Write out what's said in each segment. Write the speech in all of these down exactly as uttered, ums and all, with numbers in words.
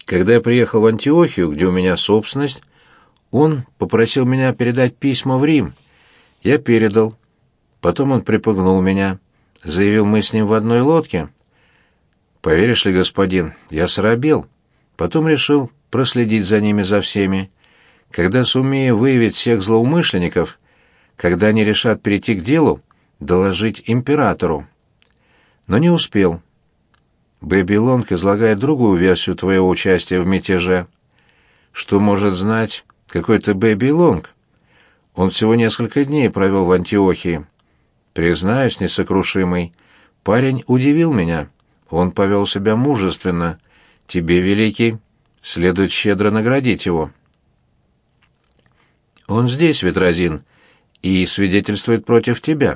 Когда я приехал в Антиохию, где у меня собственность, он попросил меня передать письма в Рим. Я передал. Потом он припугнул меня. Заявил, мы с ним в одной лодке. Поверишь ли, господин, я срабел. Потом решил проследить за ними за всеми. Когда сумею выявить всех злоумышленников, когда они решат перейти к делу, доложить императору. Но не успел. Бэби Лонг излагает другую версию твоего участия в мятеже. Что может знать какой-то Бэби Лонг? Он всего несколько дней провел в Антиохии. Признаюсь, несокрушимый, парень удивил меня. Он повел себя мужественно. Тебе, великий, следует щедро наградить его. Он здесь, Ветразин, и свидетельствует против тебя.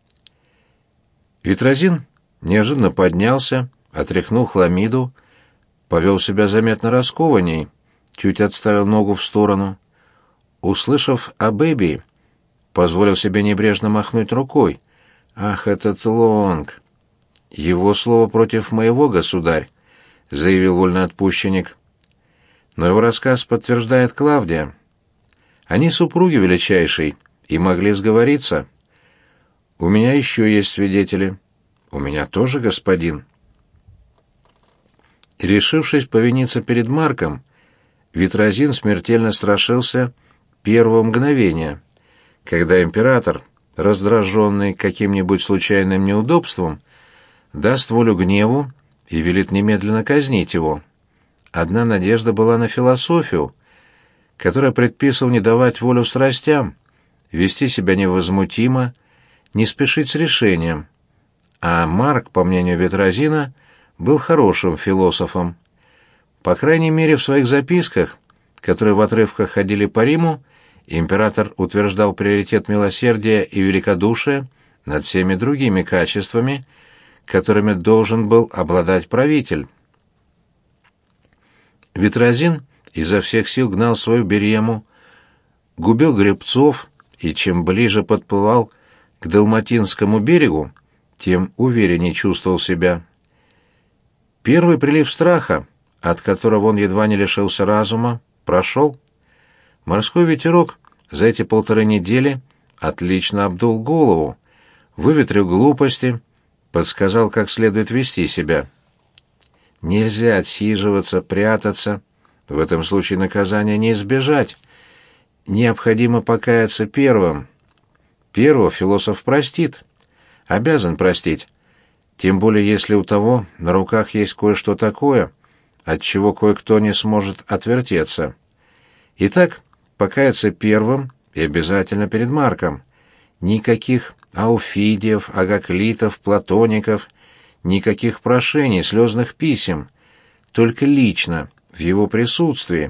Ветразин неожиданно поднялся, отряхнул хламиду, повел себя заметно раскованней, чуть отставил ногу в сторону. Услышав о Бэби, позволил себе небрежно махнуть рукой. «Ах, этот Лонг!» «Его слово против моего, государь», — заявил вольноотпущенник. Но его рассказ подтверждает Клавдия. Они супруги величайшей и могли сговориться. У меня еще есть свидетели. У меня тоже, господин. Решившись повиниться перед Марком, Ветразин смертельно страшился первого мгновения, когда император, раздраженный каким-нибудь случайным неудобством, даст волю гневу и велит немедленно казнить его. Одна надежда была на философию, которая предписывала не давать волю страстям, вести себя невозмутимо, не спешить с решением. А Марк, по мнению Ветразина, был хорошим философом. По крайней мере, в своих записках, которые в отрывках ходили по Риму, император утверждал приоритет милосердия и великодушия над всеми другими качествами, которыми должен был обладать правитель. Ветразин изо всех сил гнал свою берему, губил гребцов, и чем ближе подплывал к Далматинскому берегу, тем увереннее чувствовал себя. Первый прилив страха, от которого он едва не лишился разума, прошел. Морской ветерок за эти полторы недели отлично обдул голову, выветрил глупости, подсказал, как следует вести себя. Нельзя отсиживаться, прятаться. В этом случае наказания не избежать. Необходимо покаяться первым. Первого философ простит. Обязан простить. Тем более, если у того на руках есть кое-что такое, от чего кое-кто не сможет отвертеться. Итак, покаяться первым и обязательно перед Марком. Никаких ауфидиев, агаклитов, платоников, никаких прошений, слезных писем, только лично, в его присутствии.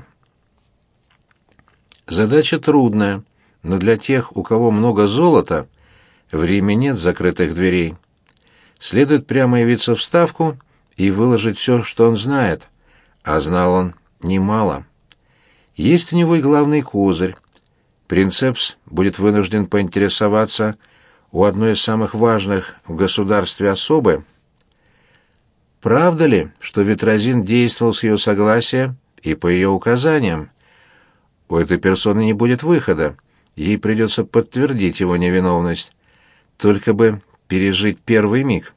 Задача трудная, но для тех, у кого много золота, в Риме нет закрытых дверей. Следует прямо явиться в Ставку и выложить все, что он знает, а знал он немало. Есть у него и главный козырь. Принцепс будет вынужден поинтересоваться у одной из самых важных в государстве особы, правда ли, что Ветразин действовал с ее согласия и по ее указаниям. У этой персоны не будет выхода, ей придется подтвердить его невиновность, только бы пережить первый миг.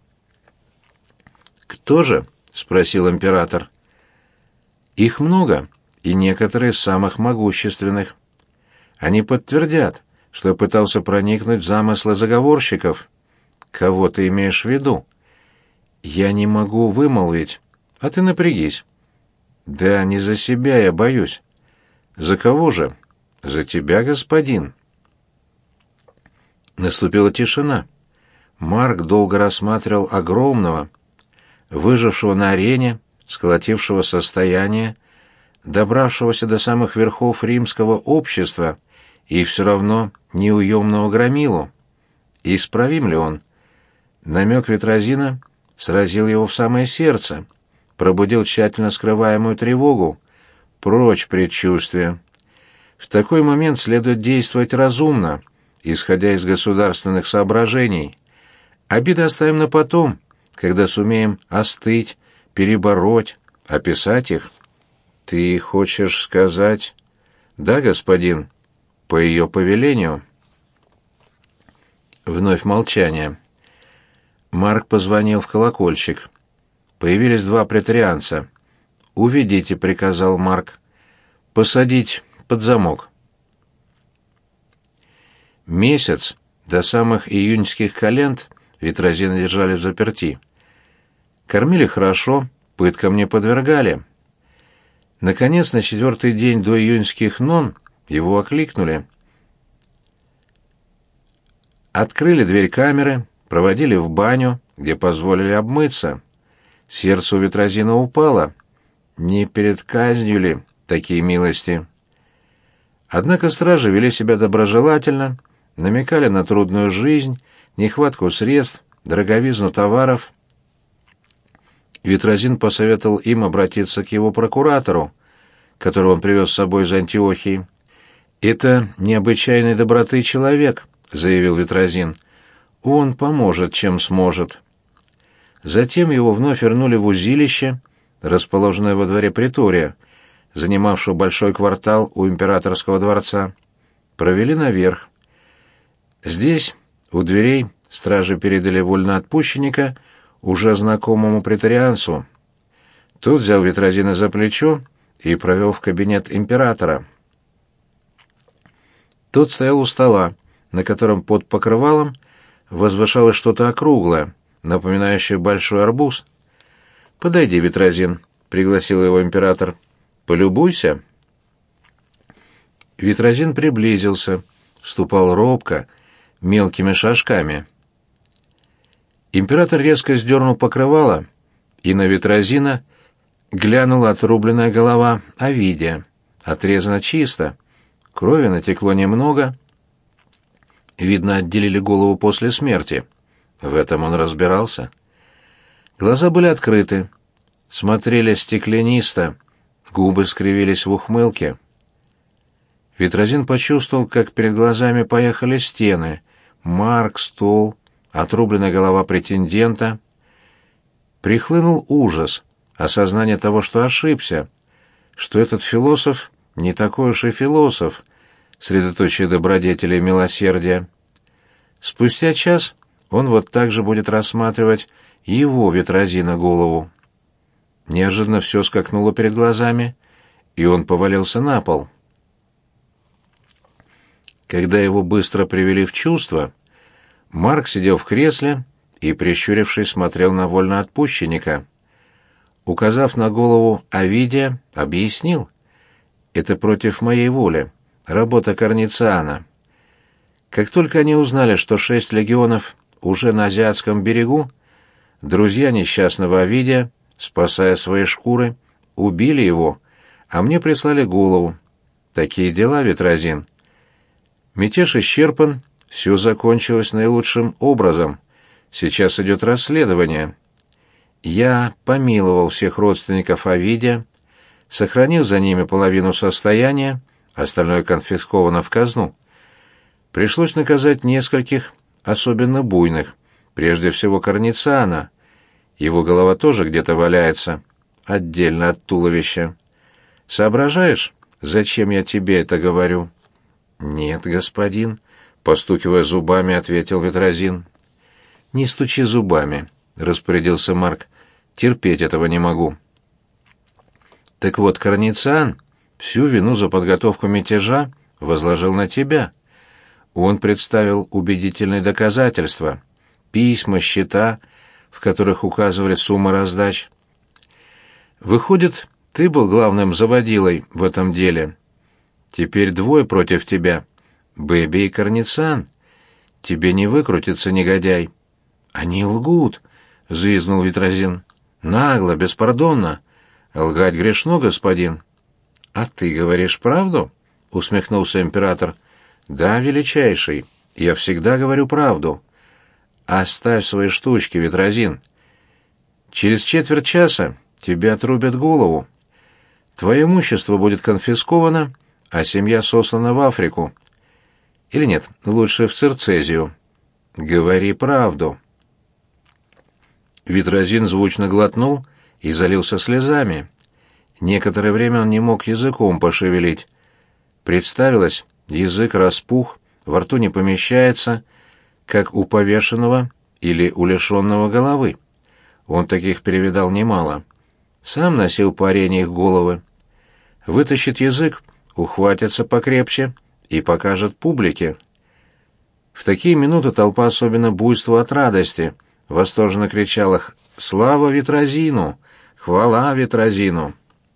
«Кто же?» — спросил император. «Их много, и некоторые из самых могущественных. Они подтвердят, что я пытался проникнуть в замыслы заговорщиков. Кого ты имеешь в виду?» «Я не могу вымолвить, а ты напрягись». «Да не за себя я боюсь». «За кого же?» «За тебя, господин». Наступила тишина. Марк долго рассматривал огромного, выжившего на арене, сколотившего состояние, добравшегося до самых верхов римского общества и все равно неуемного громилу. Исправим ли он? Намек Ветразина сразил его в самое сердце, пробудил тщательно скрываемую тревогу. Прочь предчувствия. В такой момент следует действовать разумно, исходя из государственных соображений. Обиды оставим на потом, когда сумеем остыть, перебороть, описать их. Ты хочешь сказать... Да, господин, по ее повелению. Вновь молчание. Марк позвонил в колокольчик. Появились два претарианца. «Уведите», — приказал Марк. «Посадить под замок». Месяц до самых июньских календ Витразина держали в заперти. Кормили хорошо, пыткам не подвергали. Наконец, на четвертый день до июньских нон его окликнули. Открыли дверь камеры, проводили в баню, где позволили обмыться. Сердце у Витразина упало. Не перед казнью ли такие милости? Однако стражи вели себя доброжелательно, намекали на трудную жизнь, нехватку средств, дороговизну товаров. Витразин посоветовал им обратиться к его прокуратору, которого он привез с собой из Антиохии. «Это необычайной доброты человек», — заявил Витразин. «Он поможет, чем сможет». Затем его вновь вернули в узилище, расположенное во дворе притория, занимавшего большой квартал у императорского дворца. Провели наверх. Здесь, у дверей, стражи передали вольноотпущенника уже знакомому претарианцу. Тот взял Витразина за плечо и провел в кабинет императора. Тот стоял у стола, на котором под покрывалом возвышалось что-то округлое, напоминающее большой арбуз. «Подойди, Витразин», — пригласил его император. «Полюбуйся». Витразин приблизился, ступал робко, мелкими шажками. Император резко сдернул покрывало, и на Витразина глянула отрубленная голова Овидия. Отрезана чисто, крови натекло немного. Видно, отделили голову после смерти. В этом он разбирался. Глаза были открыты, смотрели стеклянисто, губы скривились в ухмылке. Витразин почувствовал, как перед глазами поехали стены, Марк, стол, отрубленная голова претендента. Прихлынул ужас, осознание того, что ошибся, что этот философ не такой уж и философ, средоточие добродетели и милосердия. Спустя час он вот так же будет рассматривать его, Витразина, голову. Неожиданно все скакнуло перед глазами, и он повалился на пол. Когда его быстро привели в чувство, Марк сидел в кресле и, прищурившись, смотрел на вольноотпущенника. Указав на голову Овидия, объяснил: «Это против моей воли, работа Корнициана. Как только они узнали, что шесть легионов уже на Азиатском берегу, друзья несчастного Овидия, спасая свои шкуры, убили его, а мне прислали голову. Такие дела, Витразин. Мятеж исчерпан, все закончилось наилучшим образом. Сейчас идет расследование. Я помиловал всех родственников Овидия, сохранил за ними половину состояния, остальное конфисковано в казну. Пришлось наказать нескольких, особенно буйных, прежде всего Корнициана. Его голова тоже где-то валяется, отдельно от туловища. Соображаешь, зачем я тебе это говорю?» «Нет, господин», — постукивая зубами, ответил Витразин. «Не стучи зубами», — распорядился Марк. «Терпеть этого не могу». «Так вот, Корнициан всю вину за подготовку мятежа возложил на тебя. Он представил убедительные доказательства, письма, счета, в которых указывали суммы раздач. Выходит, ты был главным заводилой в этом деле. Теперь двое против тебя. Бэби и Корнициан. Тебе не выкрутиться, негодяй». «Они лгут», — взвизгнул Витразин. «Нагло, беспардонно. Лгать грешно, господин». «А ты говоришь правду?» — усмехнулся император. «Да, величайший, я всегда говорю правду. Оставь свои штучки, Витразин. Через четверть часа тебе отрубят голову. Твое имущество будет конфисковано, а семья сослана в Африку. Или нет, лучше в Цирцезию. Говори правду». Витразин звучно глотнул и залился слезами. Некоторое время он не мог языком пошевелить. Представилось, язык распух, во рту не помещается, как у повешенного или у лишенного головы. Он таких перевидал немало. Сам носил парень их головы. Вытащит язык, ухватится покрепче и покажет публике. В такие минуты толпа особенно буйствовала от радости, восторженно кричала «Слава Ветразину! Хвала Ветразину!»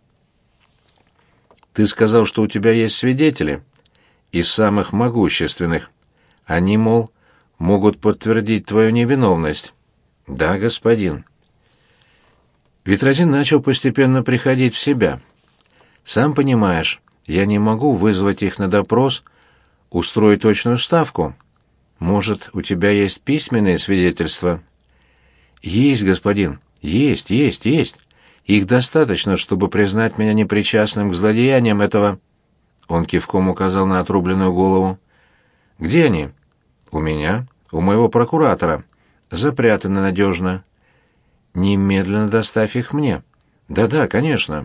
«Ты сказал, что у тебя есть свидетели?» «Из самых могущественных. Они, мол, могут подтвердить твою невиновность». «Да, господин». Ветразин начал постепенно приходить в себя. «Сам понимаешь, я не могу вызвать их на допрос, устроить точную ставку. Может, у тебя есть письменные свидетельства?» «Есть, господин, есть, есть, есть. Их достаточно, чтобы признать меня непричастным к злодеяниям этого...» Он кивком указал на отрубленную голову. «Где они?» «У меня, у моего прокуратора. Запрятаны надежно». «Немедленно доставь их мне». «Да-да, конечно».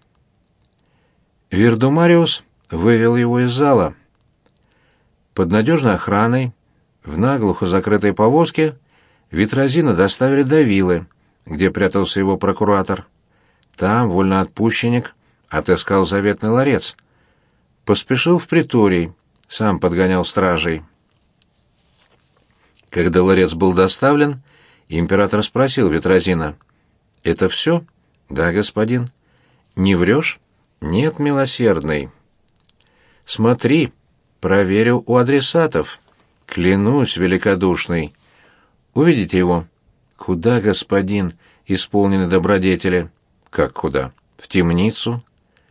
Вердумариус вывел его из зала. Под надежной охраной, в наглухо закрытой повозке, Ветразина доставили до виллы, где прятался его прокуратор. Там вольноотпущенник отыскал заветный ларец. Поспешил в приторий, сам подгонял стражей. Когда ларец был доставлен, император спросил Ветразина: «Это все?» «Да, господин». «Не врешь?» «Нет, милосердный». «Смотри, проверю у адресатов. Клянусь, великодушный. Увидите его?» «Куда, господин, исполнены добродетели?» «Как куда?» «В темницу».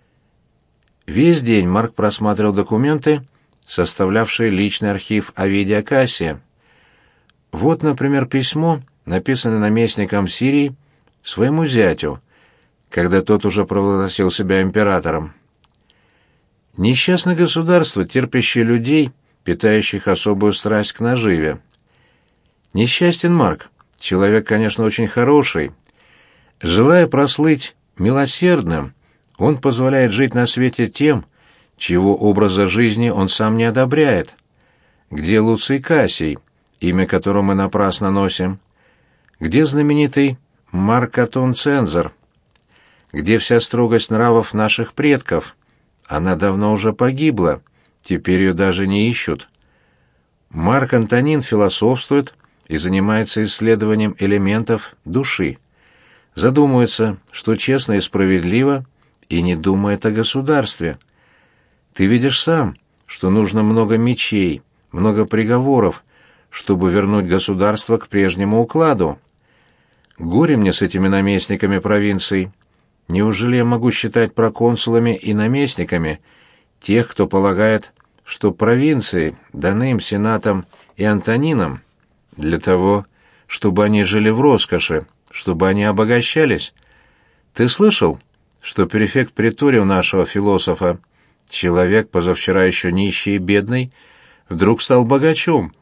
Весь день Марк просматривал документы, составлявшие личный архив Овидия Кассия. Вот, например, письмо, написанное наместником Сирии своему зятю, когда тот уже провозгласил себя императором. Несчастное государство, терпящее людей, питающих особую страсть к наживе. Несчастен Марк, человек, конечно, очень хороший. Желая прослыть милосердным, он позволяет жить на свете тем, чьего образа жизни он сам не одобряет. Где Луций Кассий, имя которого мы напрасно носим? Где знаменитый Марк Атон Цензор? Где вся строгость нравов наших предков? Она давно уже погибла, теперь ее даже не ищут. Марк Антонин философствует и занимается исследованием элементов души. Задумывается, что честно и справедливо, и не думает о государстве. Ты видишь сам, что нужно много мечей, много приговоров, чтобы вернуть государство к прежнему укладу. Горе мне с этими наместниками провинций. Неужели я могу считать проконсулами и наместниками тех, кто полагает, что провинции даны им сенатом и Антонинам для того, чтобы они жили в роскоши, чтобы они обогащались? Ты слышал, что префект притория у нашего философа, человек, позавчера еще нищий и бедный, вдруг стал богачом?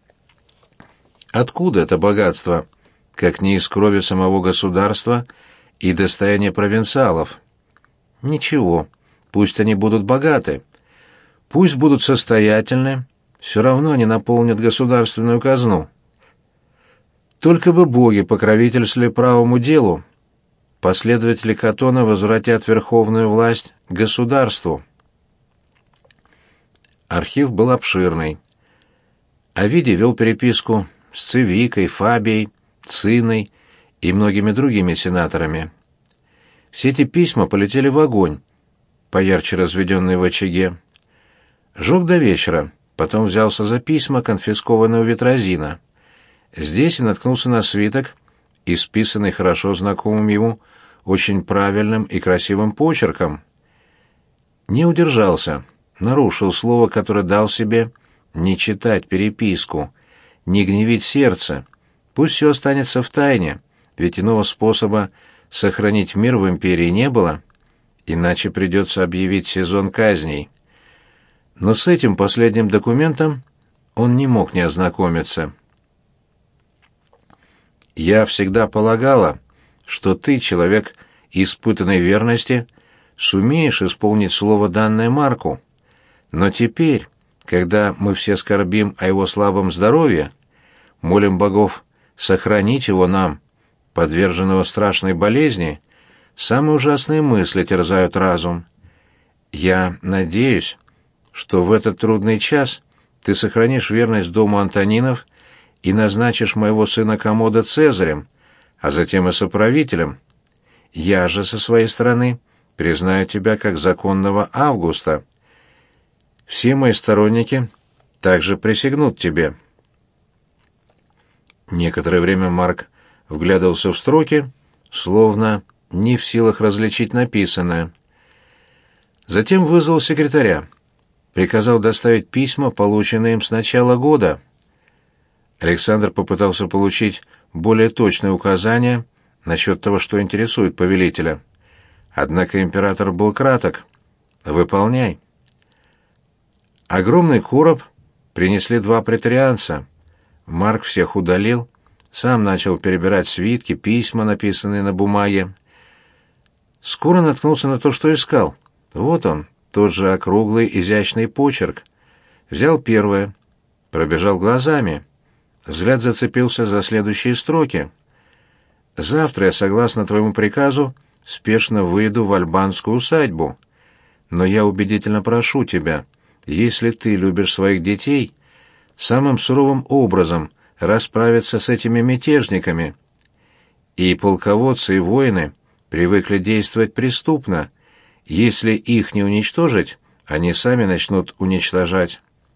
Откуда это богатство, как не из крови самого государства и достояния провинциалов? Ничего, пусть они будут богаты, пусть будут состоятельны, все равно они наполнят государственную казну. Только бы боги покровительствовали правому делу, последователи Катона возвратят верховную власть государству. Архив был обширный. Овидий вел переписку с Цивикой, Фабией, Циной и многими другими сенаторами. Все эти письма полетели в огонь, поярче разведенный в очаге. Жег до вечера, потом взялся за письма, конфискованные у Ветразина. Здесь и наткнулся на свиток, исписанный хорошо знакомым ему очень правильным и красивым почерком. Не удержался, нарушил слово, которое дал себе: не читать переписку, не гневить сердце. Пусть все останется в тайне, ведь иного способа сохранить мир в империи не было, иначе придется объявить сезон казней. Но с этим последним документом он не мог не ознакомиться. «Я всегда полагала, что ты, человек испытанной верности, сумеешь исполнить слово, данное Марку. Но теперь, когда мы все скорбим о его слабом здоровье, молим богов сохранить его нам, подверженного страшной болезни, самые ужасные мысли терзают разум. Я надеюсь, что в этот трудный час ты сохранишь верность дому Антонинов и назначишь моего сына Коммода Цезарем, а затем и соправителем. Я же, со своей стороны, признаю тебя как законного Августа. Все мои сторонники также присягнут тебе». Некоторое время Марк вглядывался в строки, словно не в силах различить написанное. Затем вызвал секретаря, приказал доставить письма, полученные им с начала года. Александр попытался получить более точные указания насчет того, что интересует повелителя. Однако император был краток. «Выполняй». Огромный короб принесли два претарианца. Марк всех удалил, сам начал перебирать свитки, письма, написанные на бумаге. Скоро наткнулся на то, что искал. Вот он, тот же округлый, изящный почерк. Взял первое, пробежал глазами. Взгляд зацепился за следующие строки. «Завтра я, согласно твоему приказу, спешно выйду в альбанскую усадьбу. Но я убедительно прошу тебя, если ты любишь своих детей, самым суровым образом расправиться с этими мятежниками. И полководцы, и воины привыкли действовать преступно. Если их не уничтожить, они сами начнут уничтожать».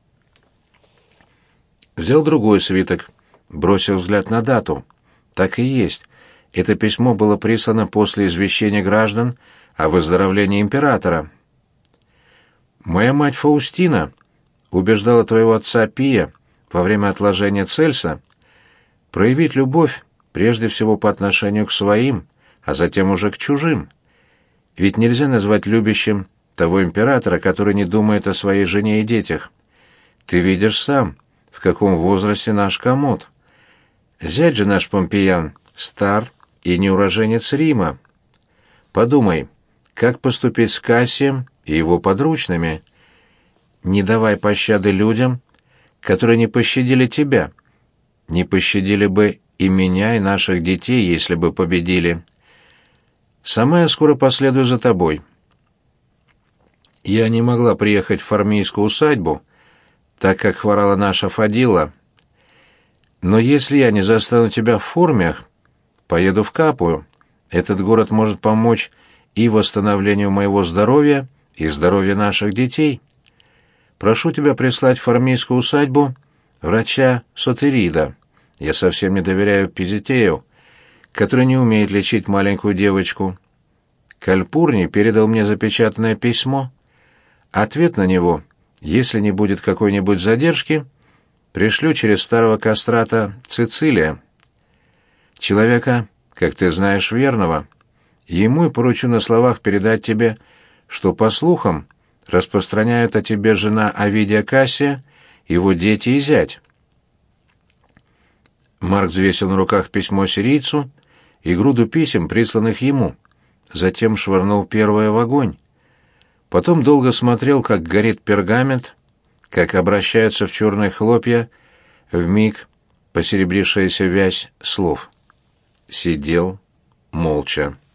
Взял другой свиток, бросил взгляд на дату. Так и есть. Это письмо было прислано после извещения граждан о выздоровлении императора. «Моя мать Фаустина убеждала твоего отца Пия во время отложения Цельса проявить любовь прежде всего по отношению к своим, а затем уже к чужим. Ведь нельзя назвать любящим того императора, который не думает о своей жене и детях. Ты видишь сам, в каком возрасте наш Коммод. Зять же наш Помпеян стар и не уроженец Рима. Подумай, как поступить с Кассием и его подручными? Не давай пощады людям, которые не пощадили тебя, не пощадили бы и меня, и наших детей, если бы победили. Сама я скоро последую за тобой». Я не могла приехать в Фармийскую усадьбу, так как хворала наша Фадила. Но если я не застану тебя в Формиях, поеду в Капую. Этот город может помочь и восстановлению моего здоровья, и здоровья наших детей. Прошу тебя прислать в Фармийскую усадьбу врача Сотерида. Я совсем не доверяю Пизитею, который не умеет лечить маленькую девочку. Кальпурний передал мне запечатанное письмо. Ответ на него, если не будет какой-нибудь задержки, пришлю через старого кастрата Цицилия. Человека, как ты знаешь, верного. Ему и поручу на словах передать тебе, что, по слухам, распространяют о тебе жена Овидия Кассия, его дети и зять». Марк взвесил на руках письмо сирийцу и груду писем, присланных ему, затем швырнул первое в огонь. Потом долго смотрел, как горит пергамент, как обращаются в черные хлопья вмиг посеребрившаяся вязь слов. Сидел молча.